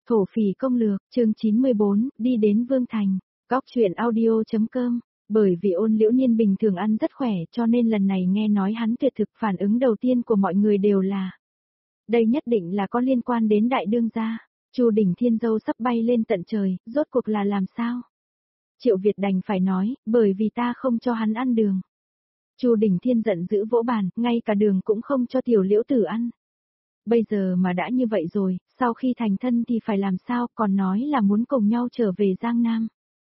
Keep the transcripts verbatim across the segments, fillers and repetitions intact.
Thổ phỉ công lược, chương chín mươi bốn, đi đến Vương Thành. Góc truyện audio.com. Bởi vì Ôn Liễu Niên bình thường ăn rất khỏe cho nên lần này nghe nói hắn tuyệt thực, phản ứng đầu tiên của mọi người đều là đây nhất định là có liên quan đến đại đương gia. Chu Đỉnh Thiên dâu sắp bay lên tận trời, rốt cuộc là làm sao? Triệu Việt đành phải nói, bởi vì ta không cho hắn ăn đường. Chu Đỉnh Thiên giận dữ vỗ bàn, ngay cả đường cũng không cho tiểu Liễu tử ăn. Bây giờ mà đã như vậy rồi, sau khi thành thân thì phải làm sao, còn nói là muốn cùng nhau trở về Giang Nam.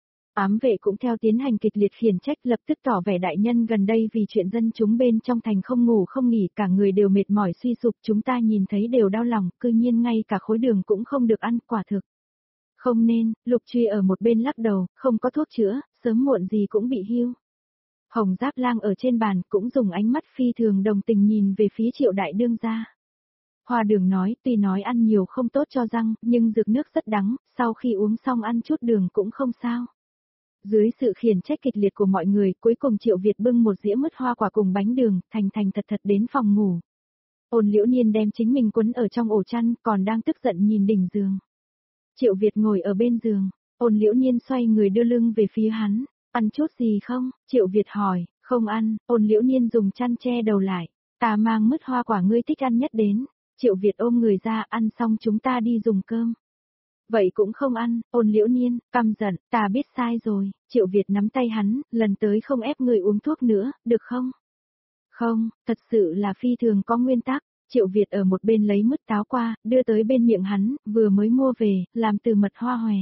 Ám vệ cũng theo tiến hành kịch liệt khiển trách, lập tức tỏ vẻ đại nhân gần đây vì chuyện dân chúng bên trong thành không ngủ không nghỉ, cả người đều mệt mỏi suy sụp, chúng ta nhìn thấy đều đau lòng, cư nhiên ngay cả khối đường cũng không được ăn, quả thực. Không nên, Lục Truy ở một bên lắc đầu, không có thuốc chữa, sớm muộn gì cũng bị hưu. Hồng Giáp Lang ở trên bàn cũng dùng ánh mắt phi thường đồng tình nhìn về phía Triệu đại đương gia. Hoa Đường nói, tuy nói ăn nhiều không tốt cho răng, nhưng dược nước rất đắng, sau khi uống xong ăn chút đường cũng không sao. Dưới sự khiển trách kịch liệt của mọi người, cuối cùng Triệu Việt bưng một dĩa mứt hoa quả cùng bánh đường, thành thành thật thật đến phòng ngủ. Ôn Liễu Niên đem chính mình quấn ở trong ổ chăn, còn đang tức giận nhìn đỉnh giường. Triệu Việt ngồi ở bên giường, Ôn Liễu Niên xoay người đưa lưng về phía hắn, ăn chút gì không? Triệu Việt hỏi, không ăn. Ôn Liễu Niên dùng chăn che đầu lại, ta mang mứt hoa quả ngươi thích ăn nhất đến. Triệu Việt ôm người ra, ăn xong chúng ta đi dùng cơm. Vậy cũng không ăn. Ôn Liễu Niên, căm giận, ta biết sai rồi. Triệu Việt nắm tay hắn, lần tới không ép người uống thuốc nữa, được không? Không, thật sự là phi thường có nguyên tắc. Triệu Việt ở một bên lấy mứt táo qua, đưa tới bên miệng hắn, vừa mới mua về, làm từ mật hoa hòe.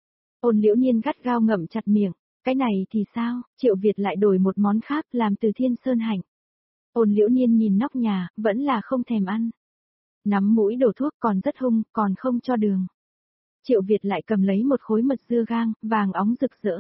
Ôn Liễu Niên gắt gao ngậm chặt miệng, cái này thì sao? Triệu Việt lại đổi một món khác, làm từ thiên sơn hạnh. Ôn Liễu Niên nhìn nóc nhà, vẫn là không thèm ăn. Nắm mũi đổ thuốc còn rất hung, còn không cho đường. Triệu Việt lại cầm lấy một khối mật dưa gang, vàng óng rực rỡ.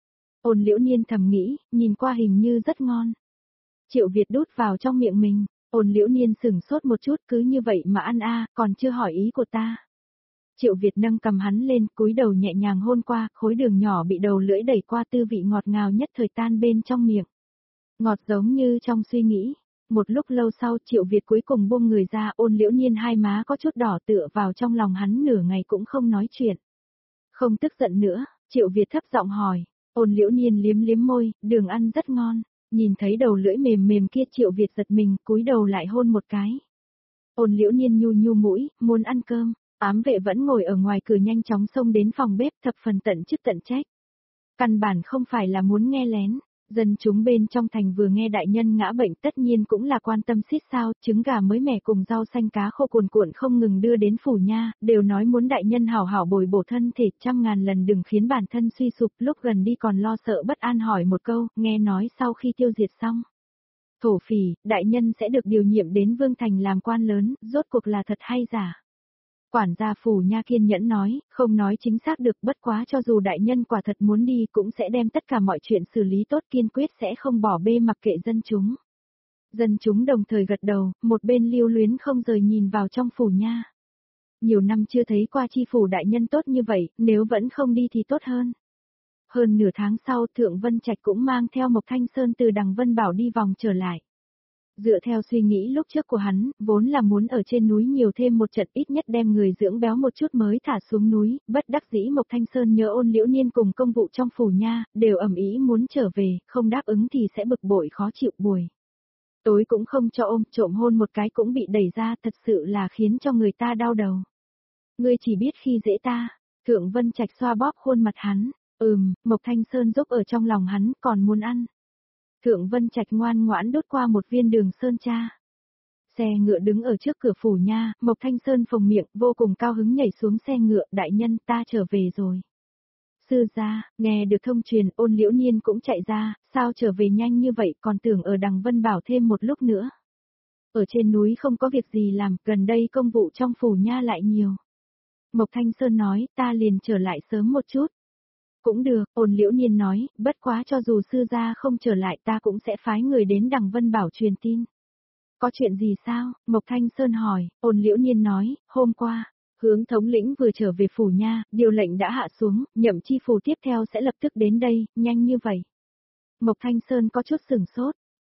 Ôn Liễu Niên thầm nghĩ, nhìn qua hình như rất ngon. Triệu Việt đút vào trong miệng mình, Ôn Liễu Niên sửng sốt một chút, cứ như vậy mà ăn a, còn chưa hỏi ý của ta. Triệu Việt nâng cầm hắn lên, cúi đầu nhẹ nhàng hôn qua, khối đường nhỏ bị đầu lưỡi đẩy qua, tư vị ngọt ngào nhất thời tan bên trong miệng. Ngọt giống như trong suy nghĩ. Một lúc lâu sau, Triệu Việt cuối cùng buông người ra, Ôn Liễu Niên hai má có chút đỏ tựa vào trong lòng hắn, nửa ngày cũng không nói chuyện. Không tức giận nữa, Triệu Việt thấp giọng hỏi. Ôn Liễu Niên liếm liếm môi, đường ăn rất ngon. Nhìn thấy đầu lưỡi mềm mềm kia, Triệu Việt giật mình, cúi đầu lại hôn một cái. Ôn Liễu Niên nhu nhu mũi, muốn ăn cơm. Ám vệ vẫn ngồi ở ngoài cửa nhanh chóng xông đến phòng bếp, thập phần tận chức tận trách. Căn bản không phải là muốn nghe lén. Dân chúng bên trong thành vừa nghe đại nhân ngã bệnh tất nhiên cũng là quan tâm xít sao, trứng gà mới mẻ cùng rau xanh cá khô cuồn cuộn không ngừng đưa đến phủ nha, đều nói muốn đại nhân hảo hảo bồi bổ thân thể, trăm ngàn lần đừng khiến bản thân suy sụp, lúc gần đi còn lo sợ bất an hỏi một câu, nghe nói sau khi tiêu diệt xong. Thổ phỉ, đại nhân sẽ được điều nhiệm đến Vương Thành làm quan lớn, rốt cuộc là thật hay giả? Quản gia phủ nha kiên nhẫn nói, không nói chính xác được, bất quá cho dù đại nhân quả thật muốn đi cũng sẽ đem tất cả mọi chuyện xử lý tốt, kiên quyết sẽ không bỏ bê mặc kệ dân chúng. Dân chúng đồng thời gật đầu, một bên lưu luyến không rời nhìn vào trong phủ nha. Nhiều năm chưa thấy qua chi phủ đại nhân tốt như vậy, nếu vẫn không đi thì tốt hơn. Hơn nửa tháng sau, Thượng Vân Trạch cũng mang theo Mộc Thanh Sơn từ Đằng Vân Bảo đi vòng trở lại. Dựa theo suy nghĩ lúc trước của hắn, vốn là muốn ở trên núi nhiều thêm một trận, ít nhất đem người dưỡng béo một chút mới thả xuống núi, bất đắc dĩ Mộc Thanh Sơn nhớ Ôn Liễu Niên cùng công vụ trong phủ nha, đều ầm ĩ muốn trở về, không đáp ứng thì sẽ bực bội khó chịu buổi. Tối cũng không cho ôm, trộm hôn một cái cũng bị đẩy ra, thật sự là khiến cho người ta đau đầu. Ngươi chỉ biết khi dễ ta. Thượng Vân Trạch xoa bóp khuôn mặt hắn, ừm, Mộc Thanh Sơn giúp ở trong lòng hắn, còn muốn ăn. Thượng Vân Trạch ngoan ngoãn đốt qua một viên đường sơn cha. Xe ngựa đứng ở trước cửa phủ nha, Mộc Thanh Sơn phồng miệng, vô cùng cao hứng nhảy xuống xe ngựa, đại nhân ta trở về rồi. Sư gia, nghe được thông truyền, Ôn Liễu Niên cũng chạy ra, sao trở về nhanh như vậy, còn tưởng ở Đằng Vân Bảo thêm một lúc nữa. Ở trên núi không có việc gì làm, gần đây công vụ trong phủ nha lại nhiều. Mộc Thanh Sơn nói, ta liền trở lại sớm một chút. Cũng được, Ôn Liễu Niên nói, bất quá cho dù sư gia không trở lại ta cũng sẽ phái người đến Đằng Vân Bảo truyền tin. Có chuyện gì sao? Mộc Thanh Sơn hỏi, Ôn Liễu Niên nói, hôm qua, hướng thống lĩnh vừa trở về phủ nha, điều lệnh đã hạ xuống, nhậm chi phủ tiếp theo sẽ lập tức đến đây, nhanh như vậy. Mộc Thanh Sơn có chút sửng sốt,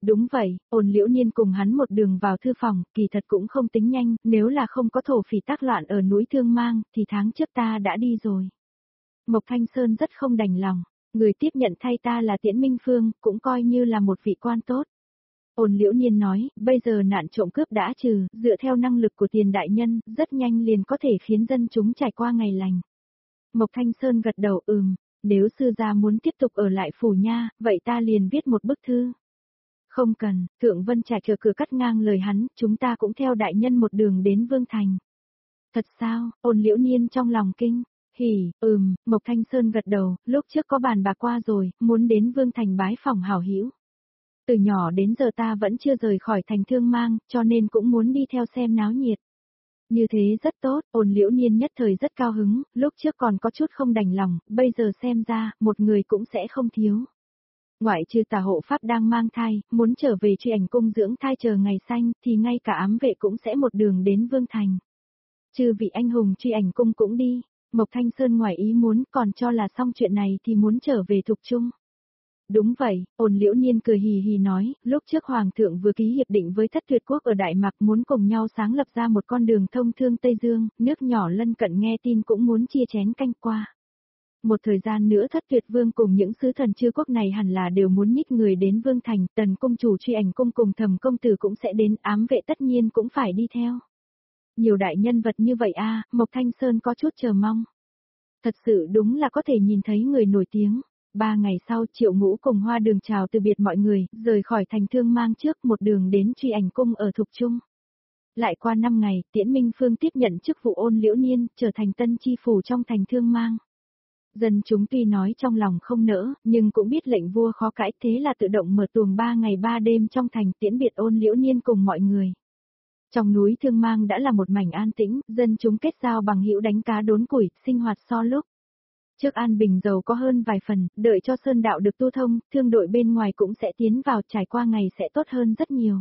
Đúng vậy, Ôn Liễu Niên cùng hắn một đường vào thư phòng, kỳ thật cũng không tính nhanh, nếu là không có thổ phỉ tác loạn ở núi Thương Mang, thì tháng trước ta đã đi rồi. Mộc Thanh Sơn rất không đành lòng, người tiếp nhận thay ta là Tiễn Minh Phương, cũng coi như là một vị quan tốt. Ôn Liễu Niên nói, bây giờ nạn trộm cướp đã trừ, dựa theo năng lực của tiền đại nhân, rất nhanh liền có thể khiến dân chúng trải qua ngày lành. Mộc Thanh Sơn gật đầu ừm, nếu sư gia muốn tiếp tục ở lại phủ nha, vậy ta liền viết một bức thư. Không cần, Thượng Vân Trạch ở cửa cắt ngang lời hắn, chúng ta cũng theo đại nhân một đường đến Vương Thành. Thật sao, Ôn Liễu Niên trong lòng kinh, hỉ, ừm, Mộc Thanh Sơn gật đầu, lúc trước có bàn bạc qua rồi, muốn đến Vương Thành bái phòng hảo hữu. Từ nhỏ đến giờ ta vẫn chưa rời khỏi thành Thương Mang, cho nên cũng muốn đi theo xem náo nhiệt. Như thế rất tốt, Ôn Liễu Niên nhất thời rất cao hứng, lúc trước còn có chút không đành lòng, bây giờ xem ra, một người cũng sẽ không thiếu. Ngoại trừ Tả hộ pháp đang mang thai, muốn trở về Truy Ảnh cung dưỡng thai chờ ngày xanh, thì ngay cả ám vệ cũng sẽ một đường đến Vương Thành. Chư vị anh hùng Truy Ảnh cung cũng đi, Mộc Thanh Sơn ngoài ý muốn còn cho là xong chuyện này thì muốn trở về Thục Trung. Đúng vậy, Ôn Liễu Niên cười hì hì nói, lúc trước Hoàng thượng vừa ký hiệp định với Thất Tuyệt Quốc ở Đại Mạc muốn cùng nhau sáng lập ra một con đường thông thương Tây Dương, nước nhỏ lân cận nghe tin cũng muốn chia chén canh qua. Một thời gian nữa Thất Tuyệt Vương cùng những sứ thần chư quốc này hẳn là đều muốn nhích người đến Vương Thành, Tần cung chủ Truy Ảnh cung cùng Thẩm công tử cũng sẽ đến, ám vệ tất nhiên cũng phải đi theo. Nhiều đại nhân vật như vậy a, Mộc Thanh Sơn có chút chờ mong. Thật sự đúng là có thể nhìn thấy người nổi tiếng. Ba ngày sau Triệu Ngũ cùng Hoa Đường chào từ biệt mọi người, rời khỏi thành Thương Mang trước một đường đến Truy Ảnh cung ở Thục Trung. Lại qua năm ngày, Tiễn Minh Phương tiếp nhận chức vụ Ôn Liễu Niên, trở thành tân chi phủ trong thành Thương Mang. Dân chúng tuy nói trong lòng không nỡ, nhưng cũng biết lệnh vua khó cãi, thế là tự động mở tuồng ba ngày ba đêm trong thành tiễn biệt Ôn Liễu Niên cùng mọi người. Trong núi Thương Mang đã là một mảnh an tĩnh, dân chúng kết giao bằng hữu đánh cá đốn củi, sinh hoạt so lúc trước an bình giàu có hơn vài phần, đợi cho sơn đạo được tu thông, thương đội bên ngoài cũng sẽ tiến vào, trải qua ngày sẽ tốt hơn rất nhiều.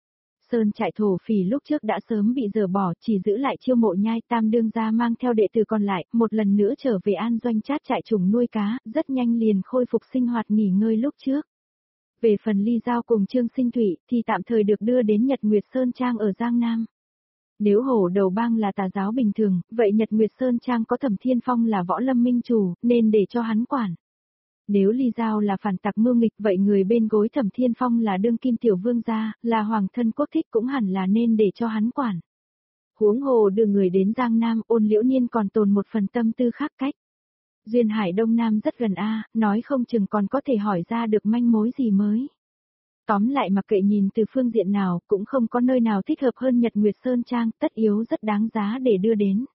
Sơn trại thổ phỉ lúc trước đã sớm bị dỡ bỏ, chỉ giữ lại Chiêu Mộ Nhai Tam đương gia mang theo đệ tử còn lại, một lần nữa trở về an doanh chát trại trùng nuôi cá, rất nhanh liền khôi phục sinh hoạt nghỉ ngơi lúc trước. Về phần Ly Giao cùng Trương Sinh Thủy thì tạm thời được đưa đến Nhật Nguyệt Sơn Trang ở Giang Nam. Nếu hổ đầu bang là tà giáo bình thường, vậy Nhật Nguyệt Sơn Trang có Thẩm Thiên Phong là võ lâm minh chủ, nên để cho hắn quản. Nếu Ly Giao là phản tặc mưu nghịch, vậy người bên gối Thẩm Thiên Phong là đương kim tiểu vương gia, là hoàng thân quốc thích cũng hẳn là nên để cho hắn quản. Huống hồ đưa người đến Giang Nam, Ôn Liễu Niên còn tồn một phần tâm tư khác cách. Duyên Hải Đông Nam rất gần a, nói không chừng còn có thể hỏi ra được manh mối gì mới. Tóm lại mặc kệ nhìn từ phương diện nào, cũng không có nơi nào thích hợp hơn Nhật Nguyệt Sơn Trang, tất yếu rất đáng giá để đưa đến.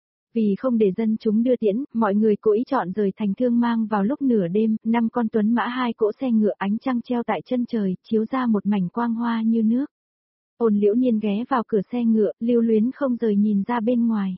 Vì không để dân chúng đưa tiễn, mọi người cố ý chọn rời thành Thương Mang vào lúc nửa đêm, năm con tuấn mã hai cỗ xe ngựa ánh trăng treo tại chân trời, chiếu ra một mảnh quang hoa như nước. Ôn Liễu Niên ghé vào cửa xe ngựa, lưu luyến không rời nhìn ra bên ngoài.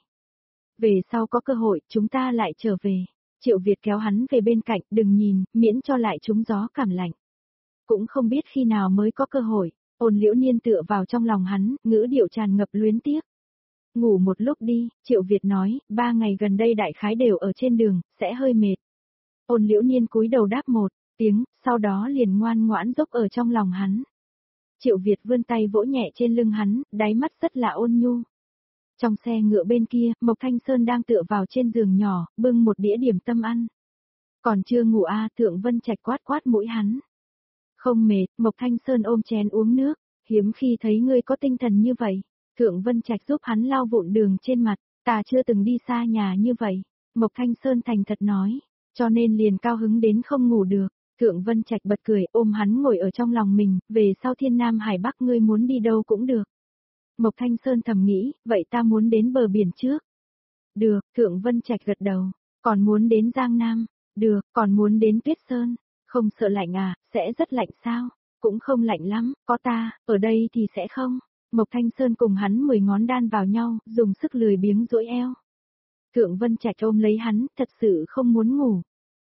Về sau có cơ hội, chúng ta lại trở về. Triệu Việt kéo hắn về bên cạnh, đừng nhìn, miễn cho lại trúng gió cảm lạnh. Cũng không biết khi nào mới có cơ hội, Ôn Liễu Niên tựa vào trong lòng hắn, ngữ điệu tràn ngập luyến tiếc. Ngủ một lúc đi, Triệu Việt nói, ba ngày gần đây đại khái đều ở trên đường, sẽ hơi mệt. Ôn Liễu Niên cúi đầu đáp một tiếng, sau đó liền ngoan ngoãn dốc ở trong lòng hắn. Triệu Việt vươn tay vỗ nhẹ trên lưng hắn, đáy mắt rất là ôn nhu. Trong xe ngựa bên kia, Mộc Thanh Sơn đang tựa vào trên giường nhỏ, bưng một đĩa điểm tâm ăn. Còn chưa ngủ a, Thượng Vân Trạch quát quát mũi hắn. Không mệt, Mộc Thanh Sơn ôm chén uống nước, hiếm khi thấy ngươi có tinh thần như vậy. Thượng Vân Trạch giúp hắn lau vụn đường trên mặt, ta chưa từng đi xa nhà như vậy. Mộc Thanh Sơn thành thật nói, cho nên liền cao hứng đến không ngủ được. Thượng Vân Trạch bật cười ôm hắn ngồi ở trong lòng mình, về sau Thiên Nam Hải Bắc ngươi muốn đi đâu cũng được. Mộc Thanh Sơn thầm nghĩ, vậy ta muốn đến bờ biển trước. Được, Thượng Vân Trạch gật đầu, còn muốn đến Giang Nam. Được, còn muốn đến Tuyết Sơn. Không sợ lạnh à, sẽ rất lạnh sao? Cũng không lạnh lắm, có ta, ở đây thì sẽ không. Mộc Thanh Sơn cùng hắn mười ngón đan vào nhau, dùng sức lười biếng duỗi eo. Thượng Vân Trạch ôm lấy hắn, thật sự không muốn ngủ.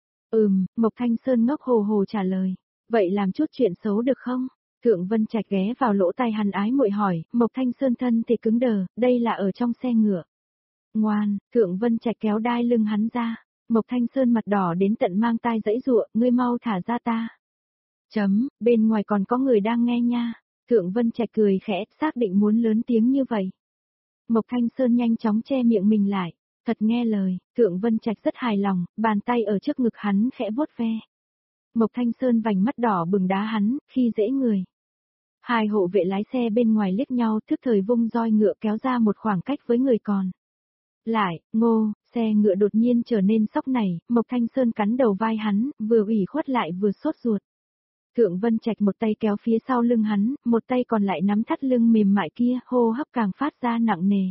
Ừm, Mộc Thanh Sơn ngốc hồ hồ trả lời. Vậy làm chút chuyện xấu được không? Thượng Vân Trạch ghé vào lỗ tai hắn ái muội hỏi, Mộc Thanh Sơn thân thì cứng đờ, đây là ở trong xe ngựa. Ngoan, Thượng Vân Trạch kéo đai lưng hắn ra. Mộc Thanh Sơn mặt đỏ đến tận mang tai giãy giụa, ngươi mau thả ra ta. Chấm, bên ngoài còn có người đang nghe nha. Thượng Vân Trạch cười khẽ, xác định muốn lớn tiếng như vậy. Mộc Thanh Sơn nhanh chóng che miệng mình lại. Thật nghe lời, Thượng Vân Trạch rất hài lòng, bàn tay ở trước ngực hắn khẽ vuốt ve. Mộc Thanh Sơn vành mắt đỏ bừng đá hắn, khi dễ người. Hai hộ vệ lái xe bên ngoài liếc nhau, thức thời vung roi ngựa kéo ra một khoảng cách với người còn. Lại, ngô, xe ngựa đột nhiên trở nên sóc nảy, Mộc Thanh Sơn cắn đầu vai hắn, vừa ủy khuất lại vừa sốt ruột. Thượng Vân Trạch một tay kéo phía sau lưng hắn, một tay còn lại nắm thắt lưng mềm mại kia, hô hấp càng phát ra nặng nề.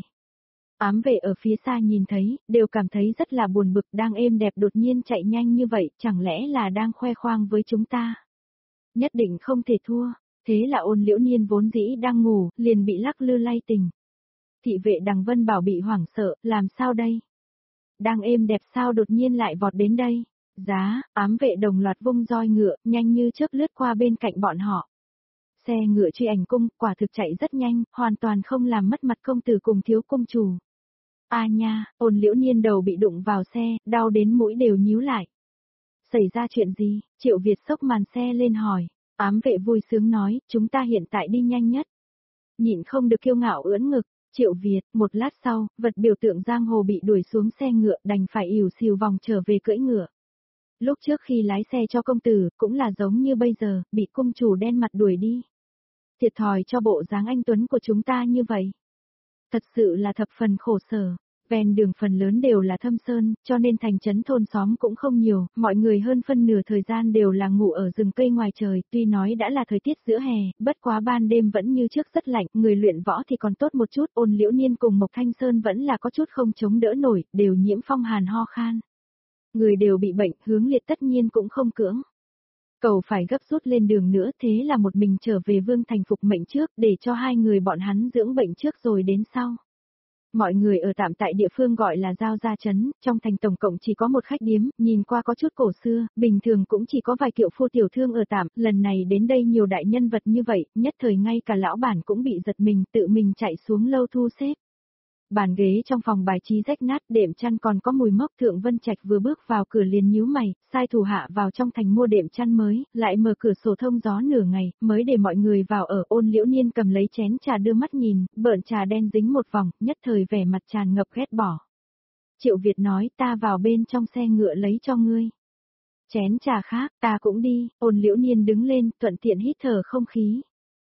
Ám vệ ở phía xa nhìn thấy, đều cảm thấy rất là buồn bực, đang êm đẹp đột nhiên chạy nhanh như vậy, chẳng lẽ là đang khoe khoang với chúng ta. Nhất định không thể thua, thế là Ôn Liễu Niên vốn dĩ đang ngủ, liền bị lắc lư lay tỉnh. Thị vệ Đằng Vân Bảo bị hoảng sợ, làm sao đây? Đang êm đẹp sao đột nhiên lại vọt đến đây? Giá, ám vệ đồng loạt vung roi ngựa, nhanh như chớp lướt qua bên cạnh bọn họ. Xe ngựa truy ảnh cung, quả thực chạy rất nhanh, hoàn toàn không làm mất mặt công tử cùng thiếu công chủ. A à nha, Ôn Liễu Niên đầu bị đụng vào xe, đau đến mũi đều nhíu lại. Xảy ra chuyện gì? Triệu Việt xốc màn xe lên hỏi. Ám vệ vui sướng nói, chúng ta hiện tại đi nhanh nhất. Nhịn không được kiêu ngạo ưỡn ngực. Triệu Việt, một lát sau, vật biểu tượng giang hồ bị đuổi xuống xe ngựa, đành phải ỉu xìu vòng trở về cưỡi ngựa. Lúc trước khi lái xe cho công tử, cũng là giống như bây giờ, bị cung chủ đen mặt đuổi đi. Thiệt thòi cho bộ dáng anh tuấn của chúng ta như vậy. Thật sự là thập phần khổ sở. Ven đường phần lớn đều là thâm sơn, cho nên thành trấn thôn xóm cũng không nhiều, mọi người hơn phân nửa thời gian đều là ngủ ở rừng cây ngoài trời, tuy nói đã là thời tiết giữa hè, bất quá ban đêm vẫn như trước rất lạnh, người luyện võ thì còn tốt một chút, Ôn Liễu Niên cùng Mộc Thanh Sơn vẫn là có chút không chống đỡ nổi, đều nhiễm phong hàn ho khan. Người đều bị bệnh, Hướng Liệt tất nhiên cũng không cưỡng. Cầu phải gấp rút lên đường nữa, thế là một mình trở về Vương Thành phục mệnh trước, để cho hai người bọn hắn dưỡng bệnh trước rồi đến sau. Mọi người ở tạm tại địa phương gọi là Giao Gia Trấn, trong thành tổng cộng chỉ có một khách điếm, nhìn qua có chút cổ xưa, bình thường cũng chỉ có vài kiệu phu tiểu thương ở tạm, lần này đến đây nhiều đại nhân vật như vậy, nhất thời ngay cả lão bản cũng bị giật mình, tự mình chạy xuống lâu thu xếp. Bàn ghế trong phòng bài trí rách nát, đệm chăn còn có mùi mốc. Thượng Vân Trạch vừa bước vào cửa liền nhíu mày, sai thủ hạ vào trong thành mua đệm chăn mới, lại mở cửa sổ thông gió nửa ngày, mới để mọi người vào ở. Ôn Liễu Niên cầm lấy chén trà đưa mắt nhìn, bợn trà đen dính một vòng, nhất thời vẻ mặt tràn ngập ghét bỏ. Triệu Việt nói, ta vào bên trong xe ngựa lấy cho ngươi. Chén trà khác, ta cũng đi. Ôn Liễu Niên đứng lên, thuận tiện hít thở không khí.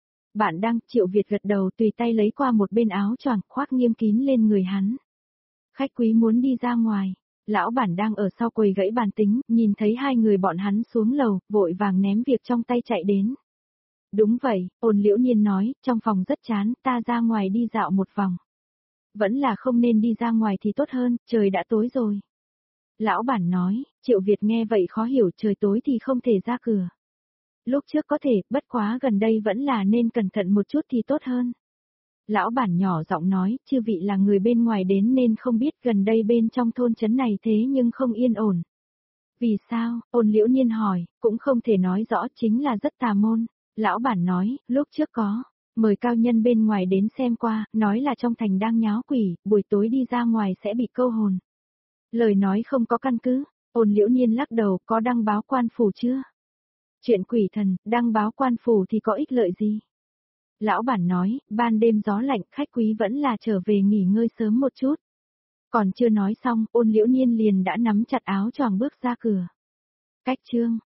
Bạn đang, Triệu Việt gật đầu, tùy tay lấy qua một bên áo choàng, khoác nghiêm kín lên người hắn. Khách quý muốn đi ra ngoài, lão bản đang ở sau quầy gãy bàn tính, nhìn thấy hai người bọn hắn xuống lầu, vội vàng ném việc trong tay chạy đến. Đúng vậy, Ôn Liễu Niên nói, trong phòng rất chán, ta ra ngoài đi dạo một vòng. Vẫn là không nên đi ra ngoài thì tốt hơn, trời đã tối rồi. Lão bản nói, Triệu Việt nghe vậy khó hiểu, trời tối thì không thể ra cửa. Lúc trước có thể, bất quá gần đây vẫn là nên cẩn thận một chút thì tốt hơn. Lão bản nhỏ giọng nói, chư vị là người bên ngoài đến nên không biết gần đây bên trong thôn trấn này thế nhưng không yên ổn. Vì sao? Ôn Liễu Niên hỏi, cũng không thể nói rõ, chính là rất tà môn. Lão bản nói, lúc trước có, mời cao nhân bên ngoài đến xem qua, nói là trong thành đang nháo quỷ, buổi tối đi ra ngoài sẽ bị câu hồn. Lời nói không có căn cứ. Ôn Liễu Niên lắc đầu, có đăng báo quan phủ chưa? Chuyện quỷ thần, đăng báo quan phủ thì có ích lợi gì? Lão bản nói, ban đêm gió lạnh, khách quý vẫn là trở về nghỉ ngơi sớm một chút. Còn chưa nói xong, Ôn Liễu Niên liền đã nắm chặt áo choàng bước ra cửa. Cách chương